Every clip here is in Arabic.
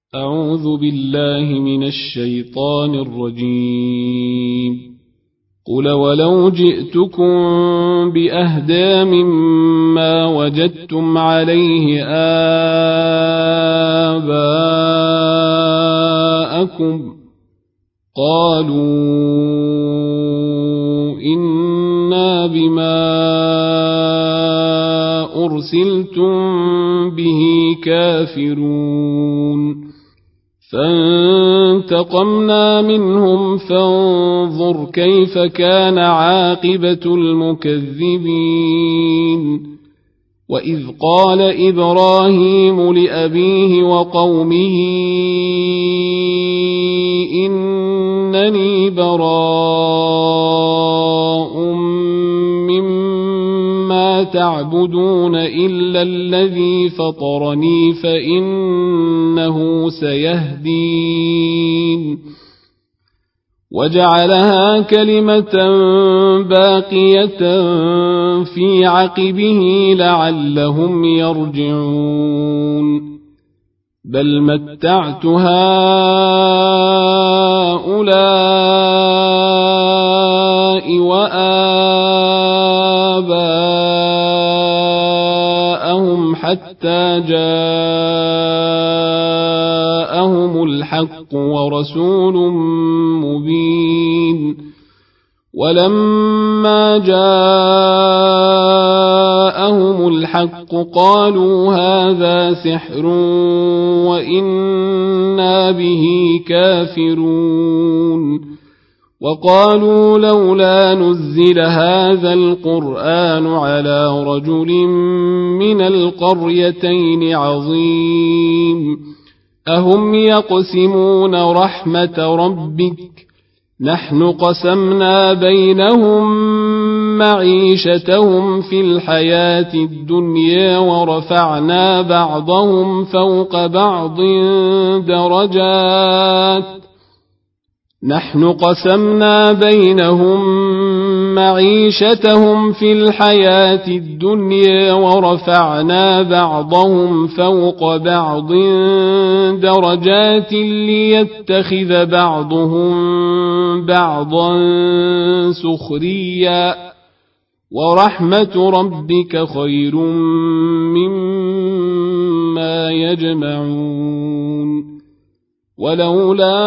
أعوذ بالله من الشيطان الرجيم. قل ولو جئتكم بأهدى مما وجدتم عليه آباءكم قالوا إنا بما أرسلتم به كافرون فانتقمنا منهم فانظر كيف كان عاقبة المكذبين. وإذ قال إبراهيم لأبيه وقومه إنني براء مما تعبدون إلا الذي فطرني فإنه سيهدين. وجعلها كلمة باقية في عقبه لعلهم يرجعون. بل متعت هؤلاء وآباءهم حتى جاءهم الحق ورسول مبين. ولما جاءهم الحق قالوا هذا سحر وإنا به كافرون. وقالوا لولا نزل هذا القرآن على رجل من القريتين عظيم. أهم يقسمون رحمة ربك نحن قسمنا بينهم معيشتهم في الحياة الدنيا ورفعنا بعضهم فوق بعض درجات نحن قسمنا بينهم معيشتهم في الحياة الدنيا ورفعنا بعضهم فوق بعض درجات ليتخذ بعضهم بعضا سخريا ورحمة ربك خير مما يجمعون. ولولا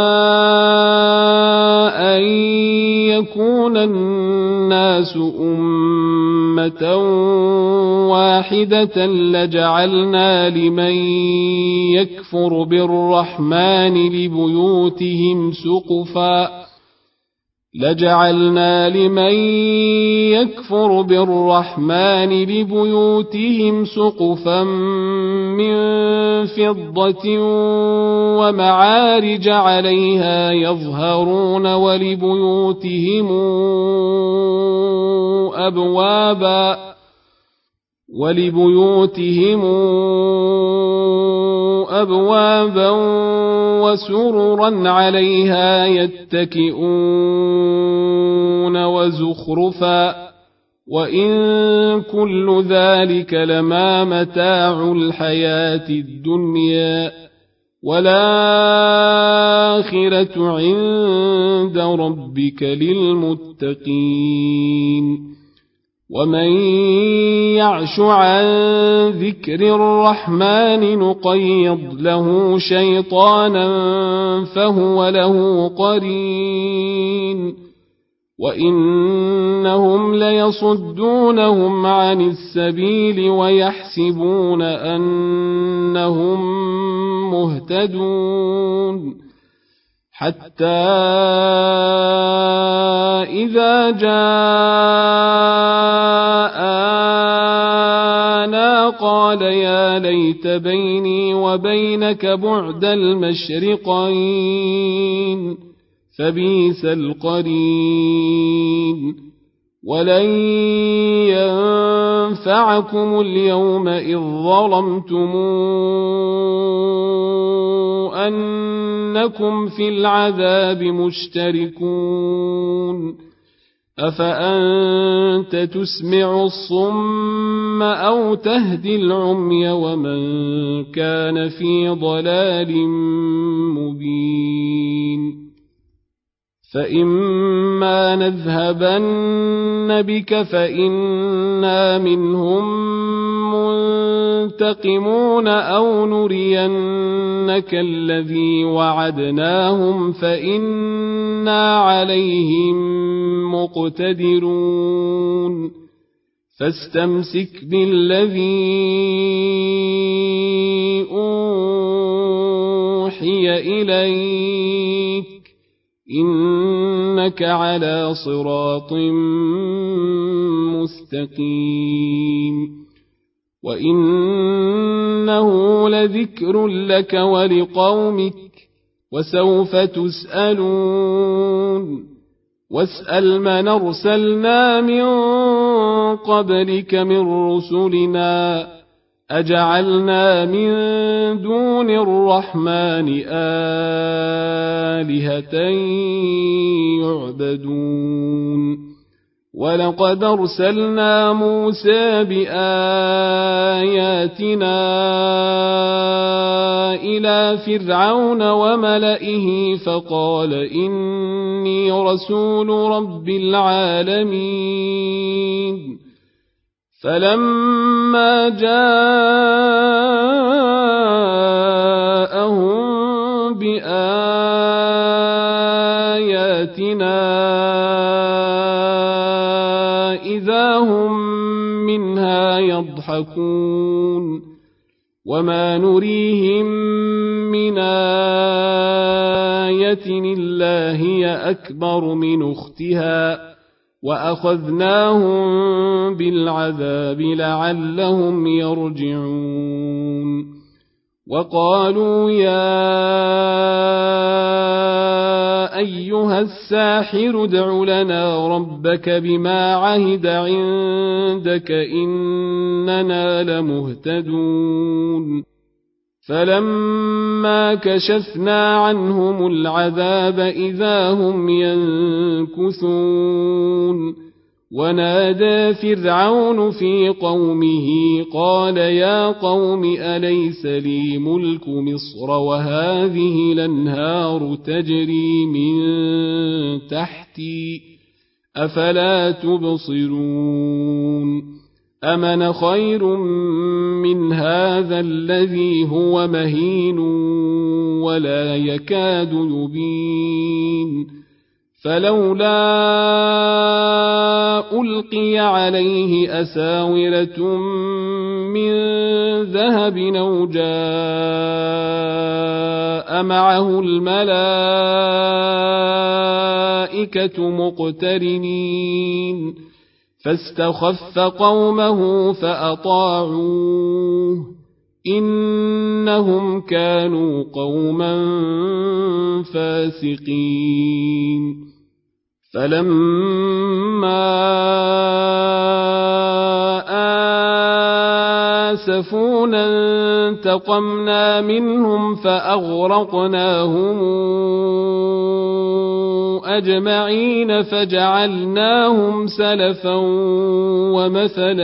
أن يكون الناس أمة واحدة لجعلنا لمن يكفر بالرحمن لبيوتهم سقفا من فضة ومعارج عليها يظهرون ولبيوتهم أبوابا وسررا عليها يتكئون وزخرفا وإن كل ذلك لما متاع الحياة الدنيا والآخرة عند ربك للمتقين. ومن يعش عن ذكر الرحمن نقيض له شيطانا فهو له قرين وإنهم ليصدونهم عن السبيل ويحسبون أنهم مهتدون. حتى إذا جاءنا قال يا ليت بيني وبينك بعد المشرقين فبئس القرين. ولن ينفعكم اليوم إذ ظلمتم أنكم في العذاب مشتركون. أفأنت تسمع الصم أو تهدي العمي ومن كان في ضلال مبين فإما نذهبن بك فإنا منهم منتقمون أو نرينك الذي وعدناهم فإنا عليهم مقتدرون فاستمسك بالذي أوحي إليك إنك على صراط مستقيم وإنه لذكر لك ولقومك وسوف تسألون واسأل من أرسلنا من قبلك من رسلنا أجعلنا من دون الرحمن آلهة يعبدون ولقد أرسلنا موسى بآياتنا إلى فرعون وملئه فقال إني رسول رب العالمين فلما جاءهم بآياتنا إذا هم منها يضحكون وما نريهم من آية إلا هي أكبر من أختها وأخذناهم بالعذاب لعلهم يرجعون وقالوا يا أيها الساحر ادع لنا ربك بما عهد عندك إننا لمهتدون فلما كشفنا عنهم العذاب إذا هم ينكثون ونادى فرعون في قومه قال يا قوم أليس لي ملك مصر وهذه الأنهار تجري من تحتي أفلا تبصرون أمن خير من هذا الذي هو مهين ولا يكاد يبين فلولا ألقي عليه أساورة من ذهب أو جاء معه الملائكة مقترنين فاستخف قومه فأطاعوه إنهم كانوا قوما فاسقين فلما آسفونا انتقمنا منهم فأغرقناهم أجمعين فجعلناهم سلفا ومثلا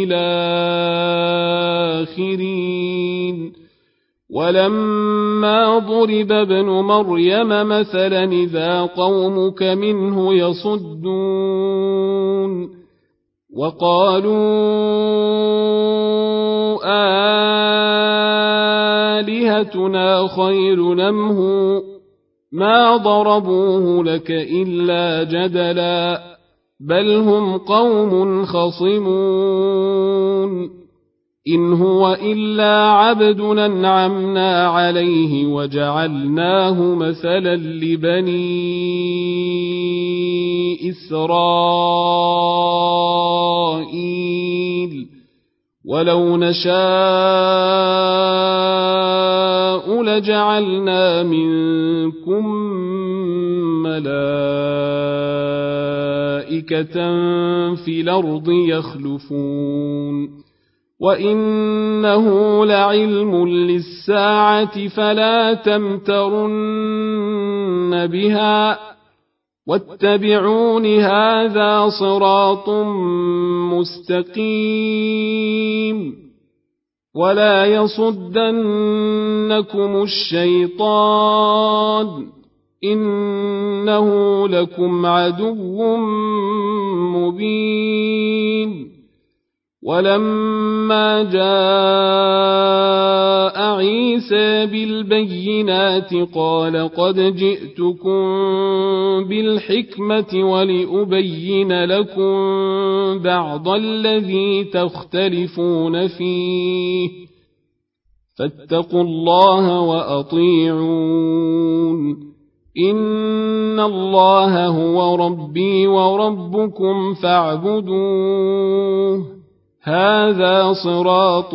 للآخرين ولما ضرب ابن مريم مثلا إذا قومك منه يصدون وقالوا آلهتنا خير نمه ما ضربوه لك إلا جدلا بل هم قوم خصمون إن هو إلا عبد أنعمنا عليه وجعلناه مثلا لبني إسرائيل ولو نشاء لجعلنا منكم ملائكة في الأرض يخلفون وإنه لعلم للساعة فلا تمترن بها واتبعون هذا صراط مستقيم ولا يصدنكم الشيطان إنه لكم عدو مبين ولما جاء عيسى بالبينات قال قد جئتكم بالحكمة ولأبين لكم بعض الذي تختلفون فيه فاتقوا الله وأطيعون إن الله هو ربي وربكم فاعبدوه هذا صراط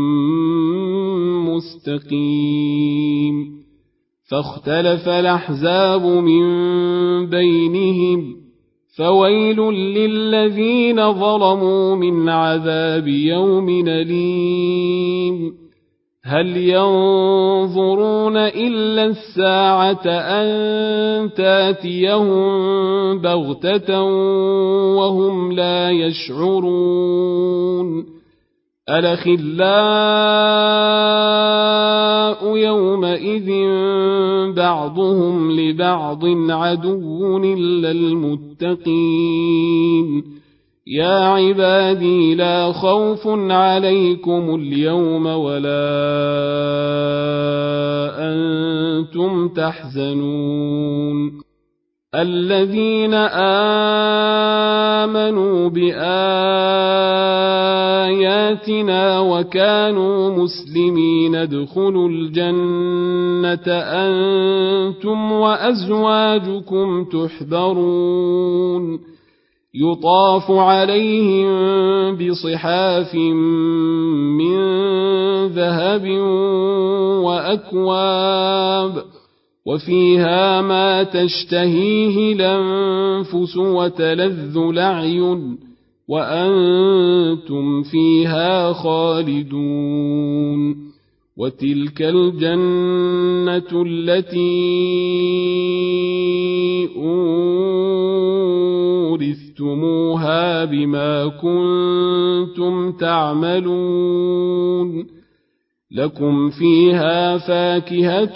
مستقيم فاختلف الأحزاب من بينهم فويل للذين ظلموا من عذاب يوم أليم هل ينظرون إلا الساعة أن تاتيهم بغتة وهم لا يشعرون الأخلاء يومئذ بعضهم لبعض عدو إلا المتقين يا عبادي لا خوف عليكم اليوم ولا أنتم تحزنون الذين آمنوا بآياتنا وكانوا مسلمين ادخلوا الجنة أنتم وأزواجكم تحبرون يطاف عليهم بصحاف من ذهب وأكواب وفيها ما تشتهيه الأنفس وتلذ الأعين وأنتم فيها خالدون وتلك الجنة التي أورثتموها بما كنتم تعملون لكم فيها فاكهة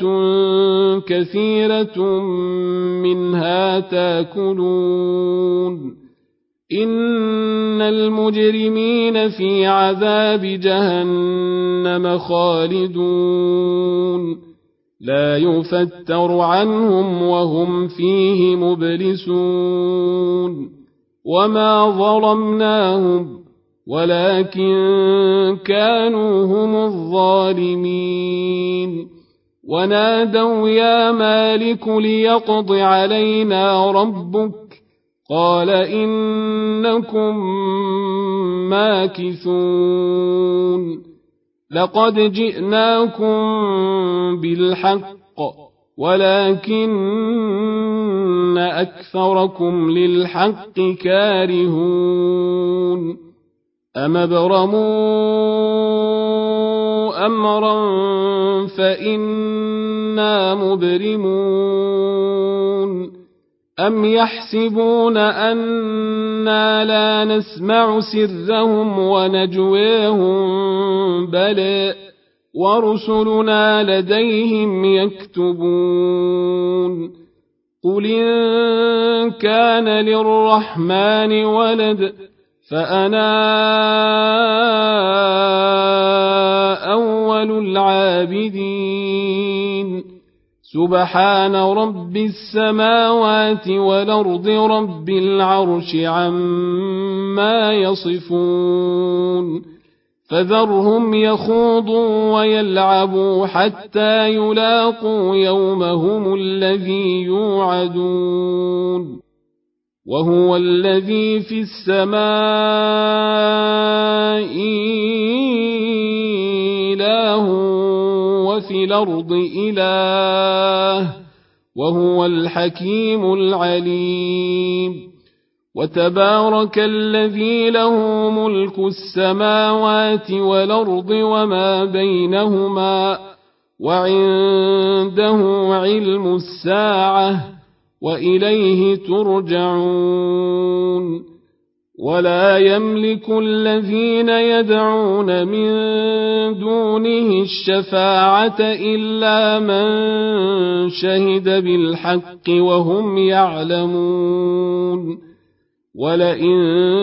كثيرة منها تاكلون إن المجرمين في عذاب جهنم خالدون لا يفتر عنهم وهم فيه مبلسون وما ظلمناهم ولكن كانوا هم الظالمين ونادوا يا مالك ليقض علينا ربك قال إنكم ماكثون لقد جئناكم بالحق ولكن أكثركم للحق كارهون أم ابرموا أمرا فإنا مبرمون أم يحسبون أنا لا نسمع سرهم ونجويهم بلى ورسلنا لديهم يكتبون قل إن كان للرحمن ولد فأنا أول العابدين سبحان رب السماوات والأرض رب العرش عما يصفون فذرهم يخوضوا ويلعبوا حتى يلاقوا يومهم الذي يوعدون وهو الذي في السماء إله وفي الأرض إله وهو الحكيم العليم وتبارك الذي له ملك السماوات والأرض وما بينهما وعنده علم الساعة وإليه ترجعون ولا يملك الذين يدعون من دونه الشفاعة إلا من شهد بالحق وهم يعلمون ولئن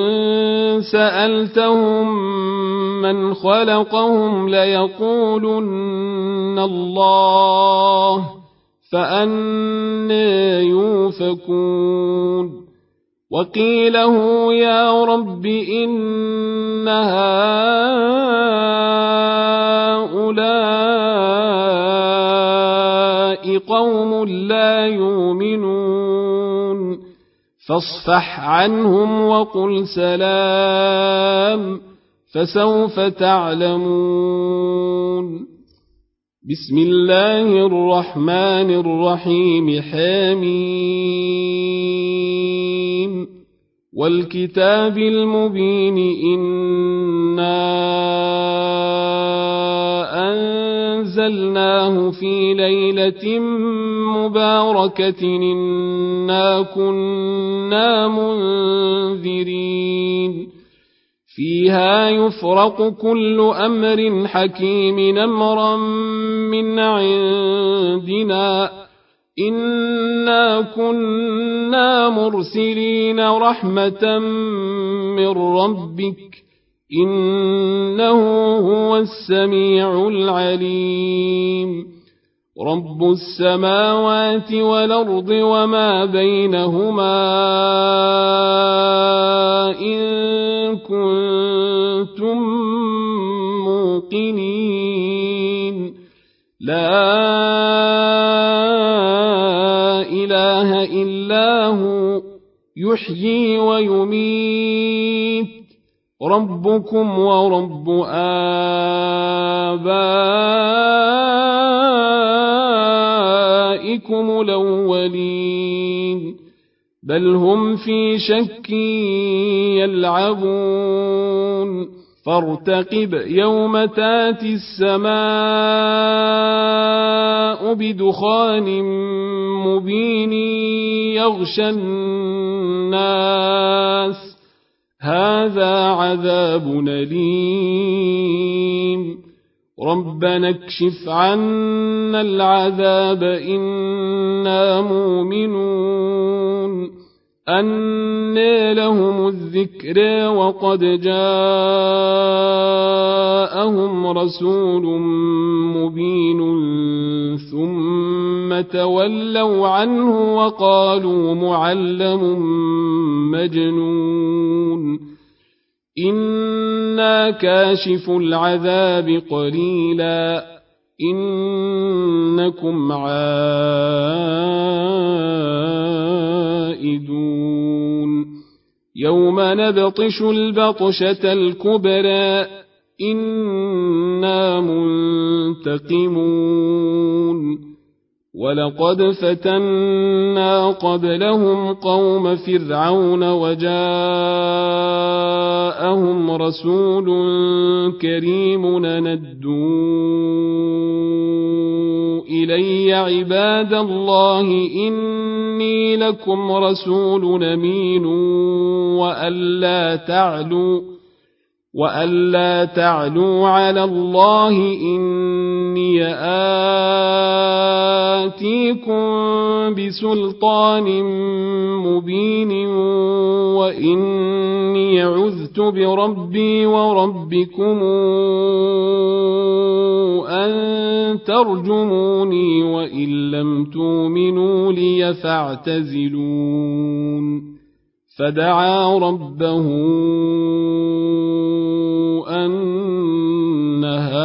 سألتهم من خلقهم ليقولن الله فأنى يؤفكون وقيله يا رب إن هؤلاء قوم لا يؤمنون فاصفح عنهم وقل سلام فسوف تعلمون بسم الله الرحمن الرحيم حميم والكتاب المبين إنا أنزلناه في ليلة مباركة إنا كنا منذرين فيها يفرق كل أمر حكيم أمرا من عندنا إنا كنا مرسلين رحمة من ربك إنه هو السميع العليم رب السماوات والأرض وما بينهما إن كنتم موقنين لا إله إلا هو يحيي ويميت ربكم ورب آبائكم الأولين بل هم في شك يلعبون فارتقب يوم تاتي السماء بدخان مبين يغشى الناس هذا عذاب أليم ربنا اكشف عنا العذاب إنا مؤمنون أنى لهم الذكر وقد جاءهم رسول مبين ثم تولوا عنه وقالوا معلم مجنون إنا كاشف العذاب قليلا إنكم عائدون يوم نبطش البطشة الكبرى إنا منتقمون ولقد فتنا قبلهم قوم فرعون وجاءهم رسول كريم ندوا إلي عباد الله إني لكم رسول أمين وألا تعلوا على الله إني آتيكم بسلطان مبين وإني عذت بربي وربكم أن ترجموني وإن لم تؤمنوا لي فاعتزلون فدعا ربه أن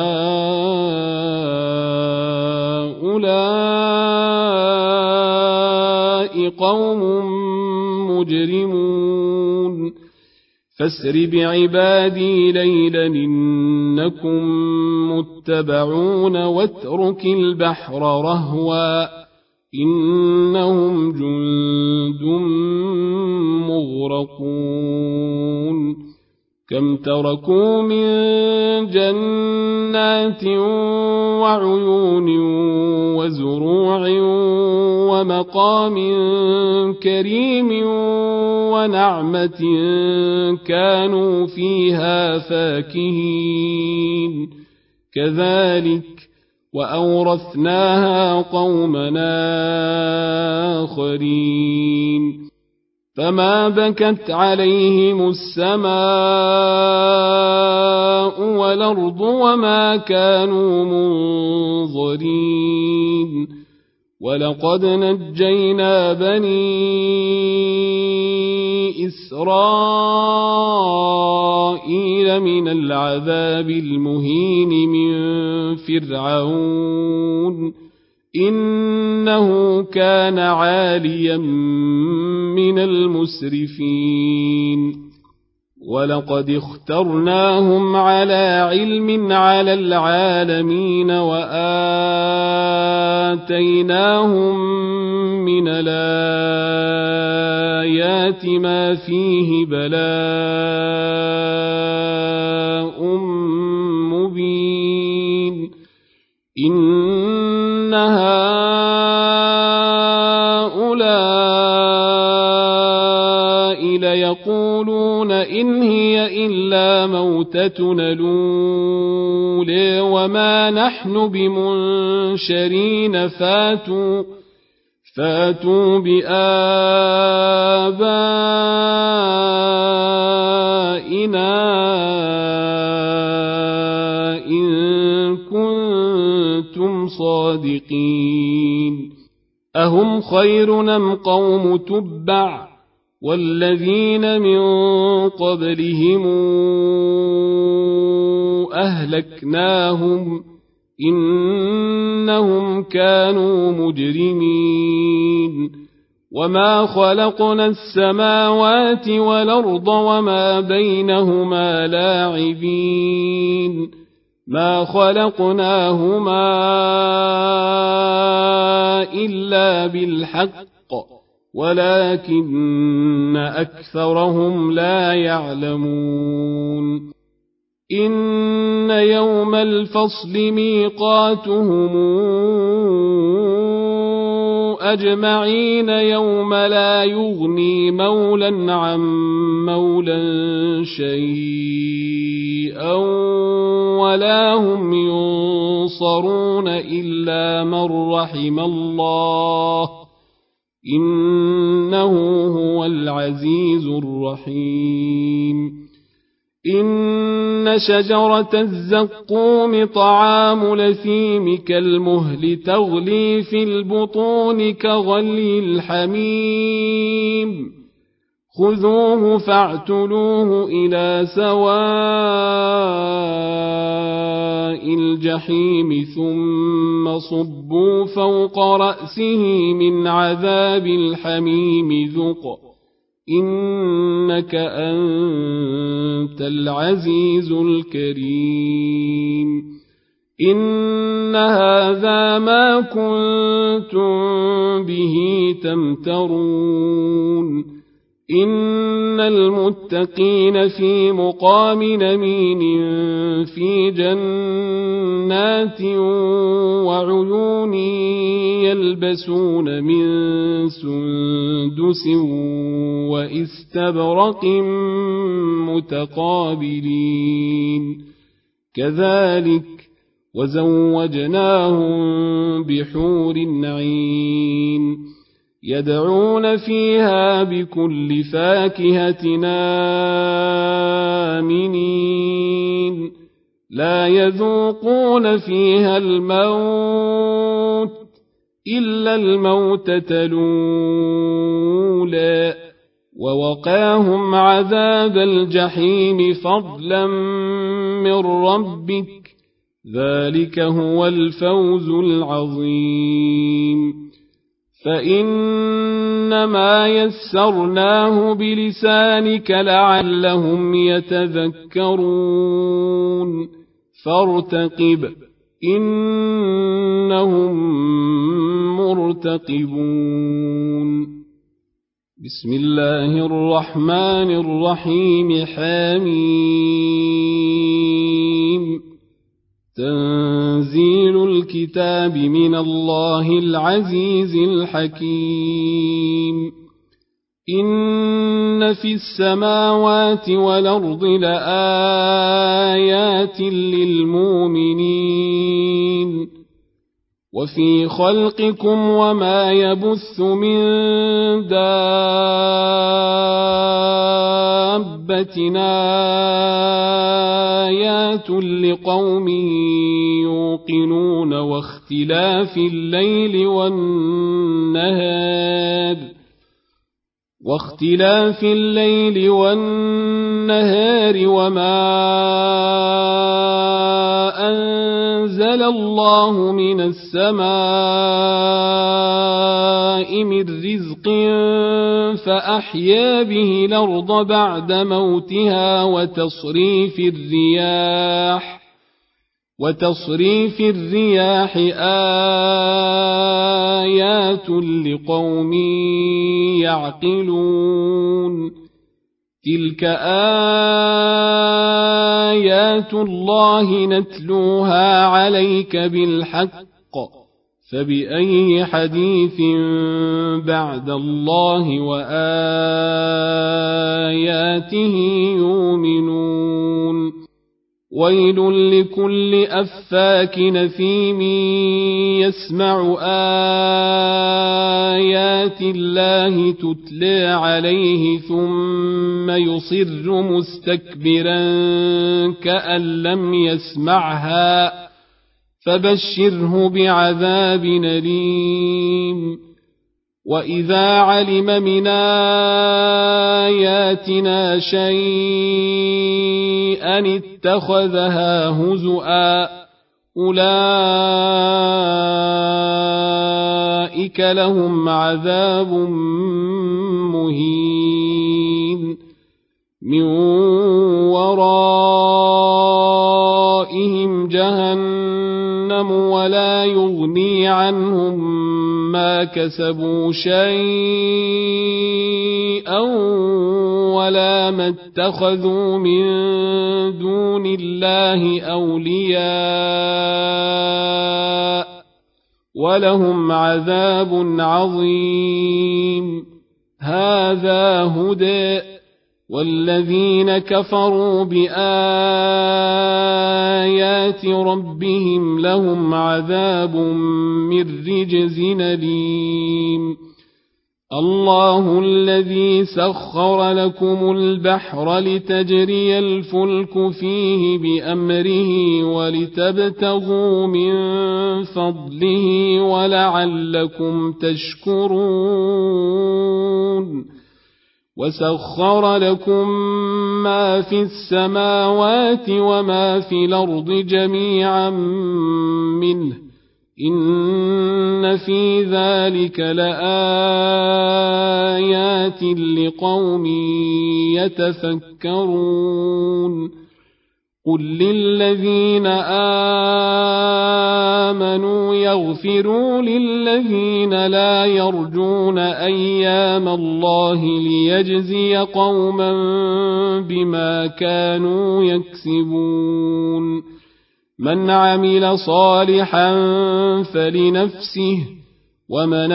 هؤلاء قوم مجرمون فاسر بعبادي ليلا إنكم متبعون واترك البحر رهوا إنهم جند مغرقون كم تركوا من جنات وعيون وزروع ومقام كريم ونعمة كانوا فيها فاكهين كذلك وأورثناها قومنا آخرين فما بكت عليهم السماء والأرض وما كانوا منظرين ولقد نجينا بني إسرائيل من العذاب المهين من فرعون إنه كان عاليا من المسرفين ولقد اخترناهم على علم على العالمين وآتيناهم من الآيات ما فيه بلاء مبين إن هؤلاء ليقولون إن هي إلا موتتنا الأولى وما نحن بمنشرين فاتوا بآبائنا إن كنتم صادقين أهم خير أم قوم تبع والذين من قبلهم أهلكناهم إنهم كانوا مجرمين وما خلقنا السماوات والأرض وما بينهما لاعبين ما خلقناهما إلا بالحق ولكن أكثرهم لا يعلمون إن يوم الفصل ميقاتهم أجمعين يوم لا يغني مولا عن مولا شيئا ولا هم ينصرون إلا من رحم الله إنه هو العزيز الرحيم إن شجرة الزقوم طعام لثيم كالمهل تغلي في البطون كغلي الحميم خذوه فاعتلوه إلى سواء الجحيم ثم صبوا فوق رأسه من عذاب الحميم ذق إنك أنت العزيز الكريم إن هذا ما كنتم به تمترون إن المتقين في مقام نمين في جنات وعيون يلبسون من سندس واستبرق متقابلين كذلك وزوجناهم بحور عين يدعون فيها بكل فاكهة آمنين لا يذوقون فيها الموت إلا الموتة الأولى ووقاهم عذاب الجحيم فضلا من ربك ذلك هو الفوز العظيم فإنما يسرناه بلسانك لعلهم يتذكرون فارتقب إنهم مرتقبون بسم الله الرحمن الرحيم حميم تنزيل الكتاب من الله العزيز الحكيم إن في السماوات والأرض لآيات للمؤمنين وفي خلقكم وما يبث من دابة آيات لقوم يوقنون واختلاف الليل والنهار وما أنزل الله من السماء من رزق فأحيا به الأرض بعد موتها وتصريف الرياح آيات لقوم يعقلون تلك آيات الله نتلوها عليك بالحق فبأي حديث بعد الله وآياته يؤمنون ويل لكل أفاك نثيم يسمع آيات الله تتلى عليه ثم يصر مستكبرا كأن لم يسمعها فبشره بعذاب أليم وإذا علم من آياتنا شيئا اتخذها هزؤا أولئك لهم عذاب مهين من ورائهم جهنم ولا يغني عنهم ما كسبوا شيئا ولا ما اتخذوا من دون الله أولياء ولهم عذاب عظيم هذا هدى والذين كفروا بآيات ربهم لهم عذاب من رجز أليم الله الذي سخر لكم البحر لتجري الفلك فيه بأمره ولتبتغوا من فضله ولعلكم تشكرون وسخر لكم ما في السماوات وما في الأرض جميعا منه إن في ذلك لآيات لقوم يتفكرون قل للذين آمنوا يغفروا للذين لا يرجون أيام الله ليجزي قوما بما كانوا يكسبون من عمل صالحا فلنفسه ومن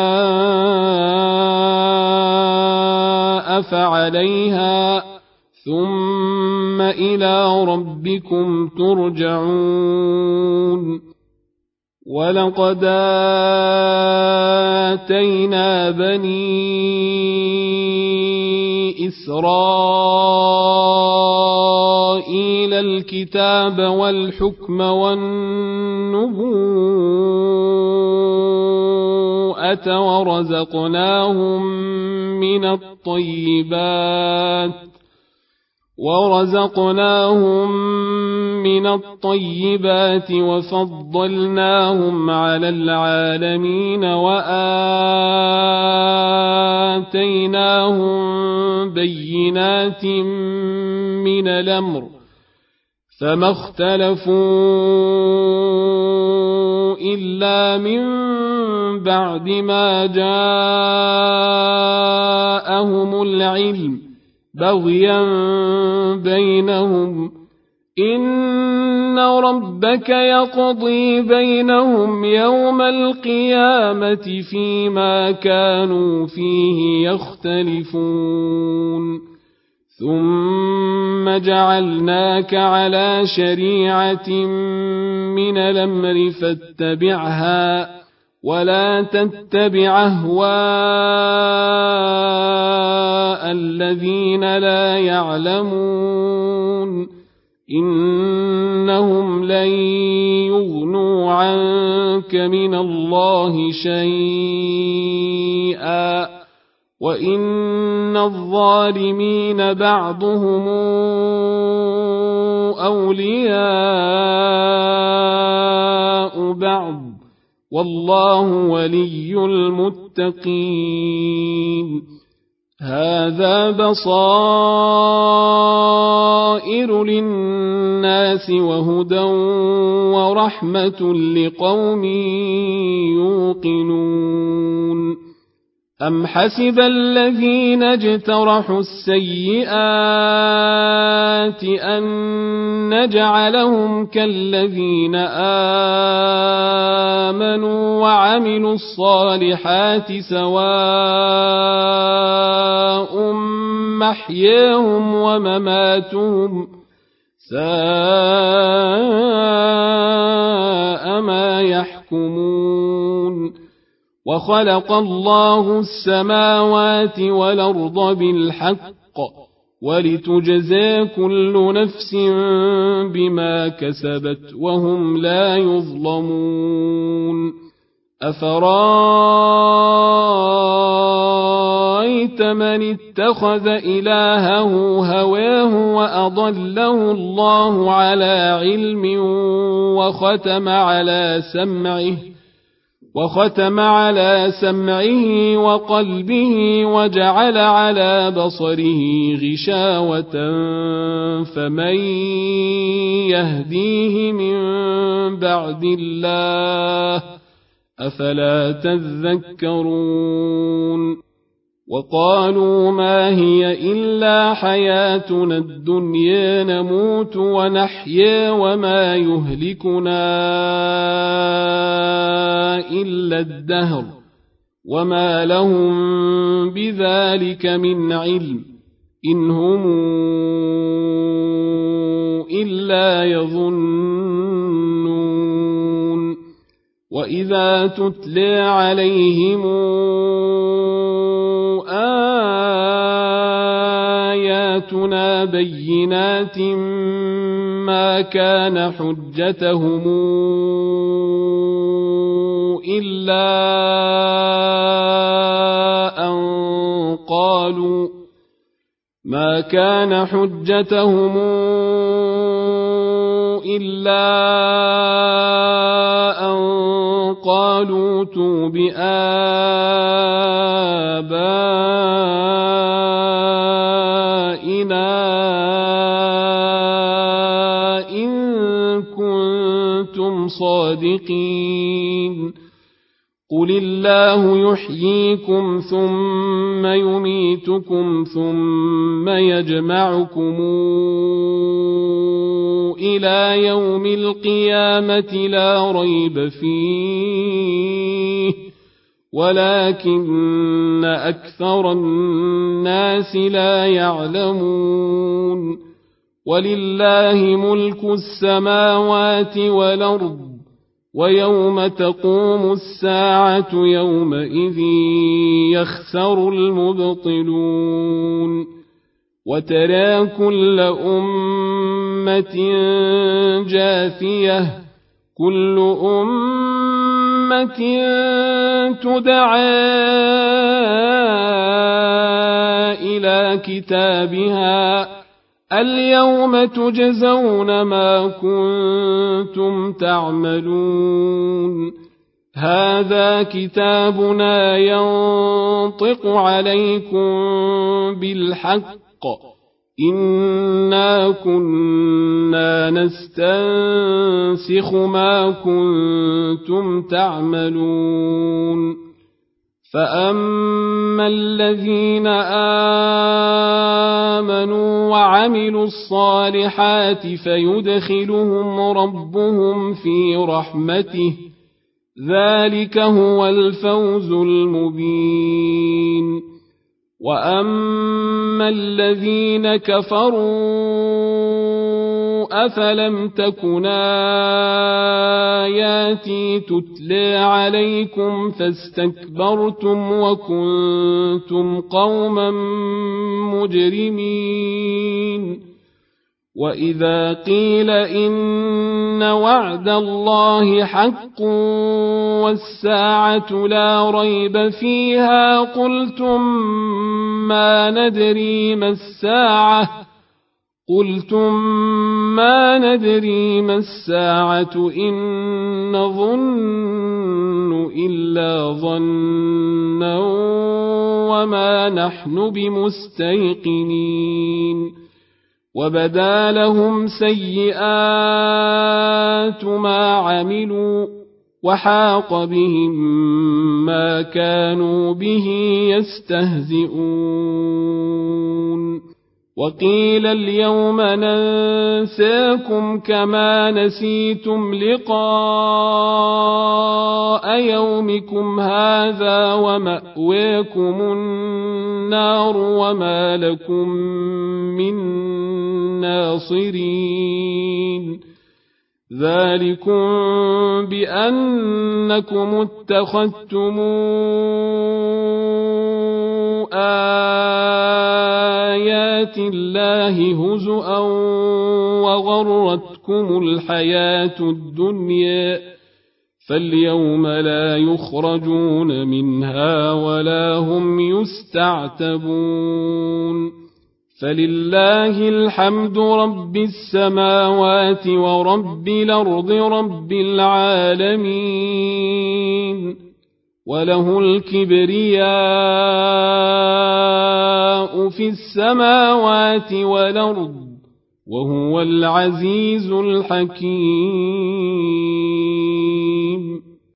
أساء فعليها ثم إلى ربكم ترجعون ولقد آتينا بني إسرائيل الكتاب والحكم والنبوءة ورزقناهم من الطيبات وفضلناهم على العالمين وآتيناهم بينات من الأمر فما اختلفوا إلا من بعد ما جاءهم العلم بغيا بينهم إن ربك يقضي بينهم يوم القيامة فيما كانوا فيه يختلفون ثم جعلناك على شريعة من الأمر فاتبعها ولا تتبع أهواء الذين لا يعلمون إنهم لن يغنوا عنك من الله شيئا وإن الظالمين بعضهم أولياء بعض والله ولي المتقين هذا بصائر للناس وهدى ورحمة لقوم يوقنون أم حسب الذين اجترحوا السيئات أن نجعلهم كالذين آمنوا وعملوا الصالحات سواء محياهم ومماتهم ساء ما يحكمون وخلق الله السماوات والأرض بالحق ولتجزى كل نفس بما كسبت وهم لا يظلمون أفرأيت من اتخذ إلهه هواه وأضله الله على علم وختم على سمعه وقلبه وجعل على بصره غشاوة فمن يهديه من بعد الله أفلا تذكرون وقالوا ما هي إلا حياتنا الدنيا نموت ونحيا وما يهلكنا إلا الدهر وما لهم بذلك من علم إن هم إلا يظنون وإذا تتلى عليهم آياتنا بينات ما كان حجتهم إلا أن قالوا ائتوا بآبائنا إن كنتم صادقين قل الله يحييكم ثم يميتكم ثم يجمعكم إلى يوم القيامة لا ريب فيه ولكن أكثر الناس لا يعلمون ولله ملك السماوات والأرض ويوم تقوم الساعة يومئذ يخسر المبطلون وترى كل أمة جاثية كل أمة تدعى إلى كتابها اليوم تجزون ما كنتم تعملون هذا كتابنا ينطق عليكم بالحق إنا كنا نستنسخ ما كنتم تعملون فأما الذين آمنوا وعملوا الصالحات فيدخلهم ربهم في رحمته ذلك هو الفوز المبين وأما الذين كفروا أفلم تكن آياتي تتلى عليكم فاستكبرتم وكنتم قوما مجرمين وإذا قيل إن وعد الله حق والساعة لا ريب فيها قلتم ما ندري ما الساعة إن نظن إلا ظنا وما نحن بمستيقنين وبدا لهم سيئات ما عملوا وحاق بهم ما كانوا به يستهزئون وقيل اليوم ننساكم كما نسيتم لقاء يومكم هذا ومأواكم النار وما لكم من ناصرين ذلكم بأنكم اتخذتم آيات الله هزؤا وغرتكم الحياة الدنيا فاليوم لا يخرجون منها ولا هم يستعتبون فلله الحمد رب السماوات ورب الأرض رب العالمين وله الكبرياء في السماوات والأرض وهو العزيز الحكيم